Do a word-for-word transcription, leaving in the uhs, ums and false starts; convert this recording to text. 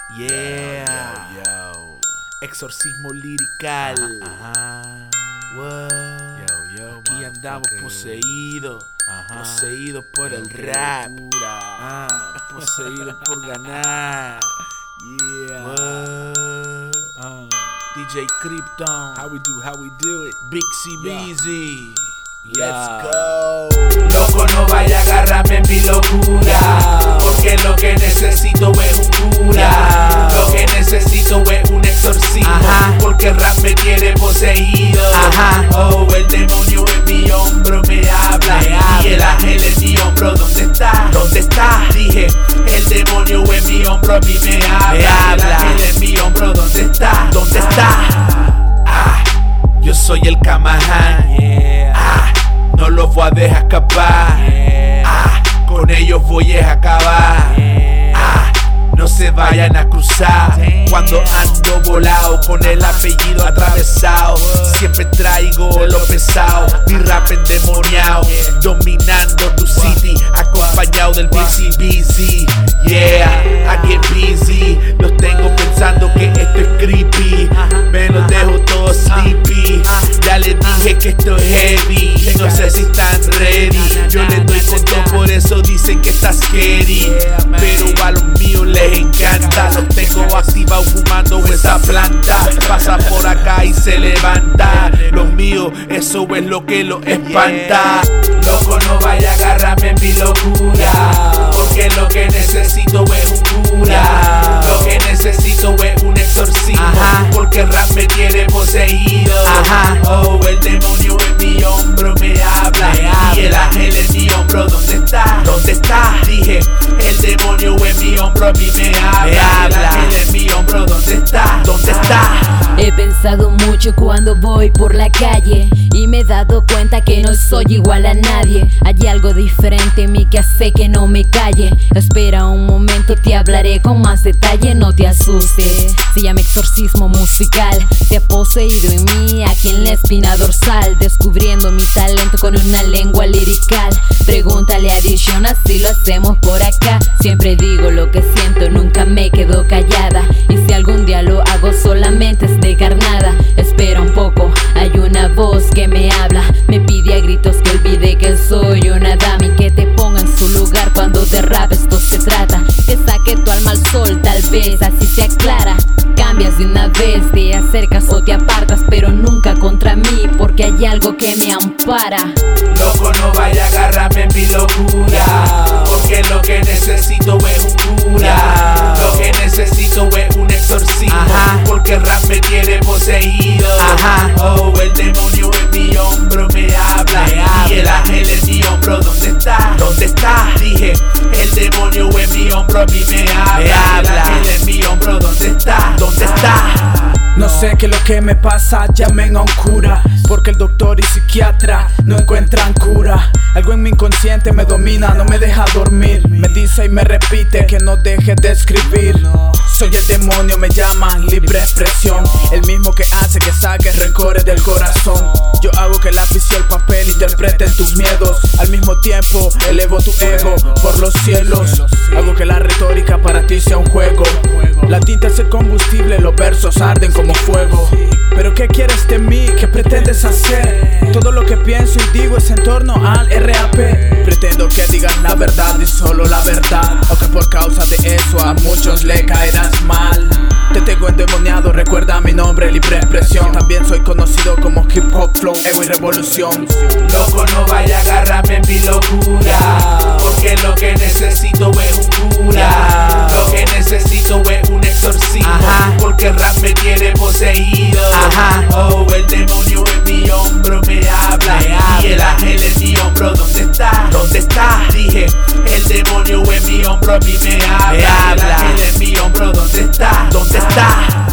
Yeah. Yo, yo. Exorcismo lirical. Ajá. What? Yo, yo, Aquí andamos motherfucker. poseídos. Ajá. Poseídos por el Qué rap. locura. Ah, poseídos por ganar. Yeah. What? Uh, D J Krypton. how we do, how we do it. Big C B Z. Yeah. Let's go. Loco, no vaya a agarrarme en mi locura, porque lo que necesito es un cura. Lo que necesito es un exorcismo, Ajá. porque el rap me tiene poseído. Ajá. Oh, el demonio en mi hombro me habla, Me habla. y el ángel en mi hombro, ¿dónde está? ¿Dónde está? Dije, el demonio en mi hombro a mí me habla, Me y el habla. ángel en mi hombro, ¿dónde está? ¿Dónde está? Ah, yo soy el Kamahan. Yeah. Ah, no los voy a dejar escapar. Yeah. Ah, con ellos voy a acabar. Yeah. Ah, no se vayan a cruzar. Damn. Cuando ando volado con el apellido atravesado, siempre traigo lo pesado. Mi rap endemoniado, dominando tu city, acompañado del B C B Z. Yeah, I get busy. Los tengo pensando que esto es creepy. Me los dejo todos sleepy. Ya les dije que esto es heavy. No sé si están ready. Yo les doy con todo, por eso dicen que está scary. Pero a los míos les encanta. Los tengo activados fumando esa planta. Pasa por acá y se levanta. Los míos, eso es lo que los espanta. Loco, no vaya a agarrarme en mi locura, porque lo que necesito es un cura. Lo que necesito es un exorcismo, Ajá. porque el rap me tiene poseído. Ajá. Oh, el demonio en mi hombro me habla, Me y habla. el ángel en mi hombro, ¿dónde está? ¿Dónde está? Dije, el demonio en mi hombro a mí me habla, Me y el habla. ángel en mi hombro, ¿dónde está? ¿Dónde está? He pensado mucho cuando voy por la calle y me he dado cuenta que no soy igual a nadie. Hay algo diferente en mí que hace que no me calle. Espera un momento, te hablaré con más detalle, no te asustes. Se llama exorcismo musical, se ha poseído en mí aquí en la espina dorsal, descubriendo mi talento con una lengua lirical. Pregúntale a Dishon, así lo hacemos por acá. Siempre digo lo que siento, nunca me quedo callada. Y si algún día lo hago solamente es de carnada. Espera un poco, hay una voz que me habla, me pide a gritos que olvide que soy una dama y que te ponga en su lugar cuando de rap esto se trata. Que saque tu alma al sol, tal vez así se aclara. Cambias de una vez, te acercas o te apartas, pero nunca contra mí, porque hay algo que me ampara. Loco, no vaya a agarrarme en mi locura, porque lo que necesito es un cura. Lo que necesito es un exorcismo, Ajá. porque el rap me tiene poseído. Ajá. Oh, el demonio en mi hombro me habla, Me habla. y el ángel en mi hombro, ¿dónde está? ¿Dónde está? Dije, el demonio en mi hombro a mí me habla, Me y el habla. ángel en mi hombro, ¿dónde está? ¿Dónde está? No sé qué es lo que me pasa, llamen a un cura, porque el doctor y psiquiatra no encuentran cura. Algo en mi inconsciente me domina, no me deja dormir. Me dice y me repite que no deje de escribir. Soy el demonio, me llaman libre expresión, el mismo que hace que saques rencores del corazón. Yo hago que el lápiz y el papel interpreten tus miedos, al mismo tiempo elevo tu ego por los cielos. Hago que la retórica para ti sea un juego. La tinta es el combustible, los versos arden como fuego. Pero ¿qué quieres de mí? ¿Qué pretendes hacer? Todo lo que pienso y digo es en torno al R A P. Pretendo que digas la verdad y solo la verdad, aunque por causa de eso a muchos le caerás mal. Te tengo endemoniado, recuerda mi nombre, libre expresión. También soy conocido como hip hop, flow, ego y revolución. Loco, no vaya a agarrarme en mi locura, porque lo que necesito es un cura. Lo que necesito es un exorcismo, Ajá. porque el rap me tiene poseído. Ajá. Oh, el demonio en mi hombro me habla, Me habla. y el ángel en mi hombro, ¿dónde está? ¿Dónde está? Dije, el demonio en mi hombro a mí me habla, Me y el habla. ángel en mi hombro, ¿dónde está? ¿Dónde está?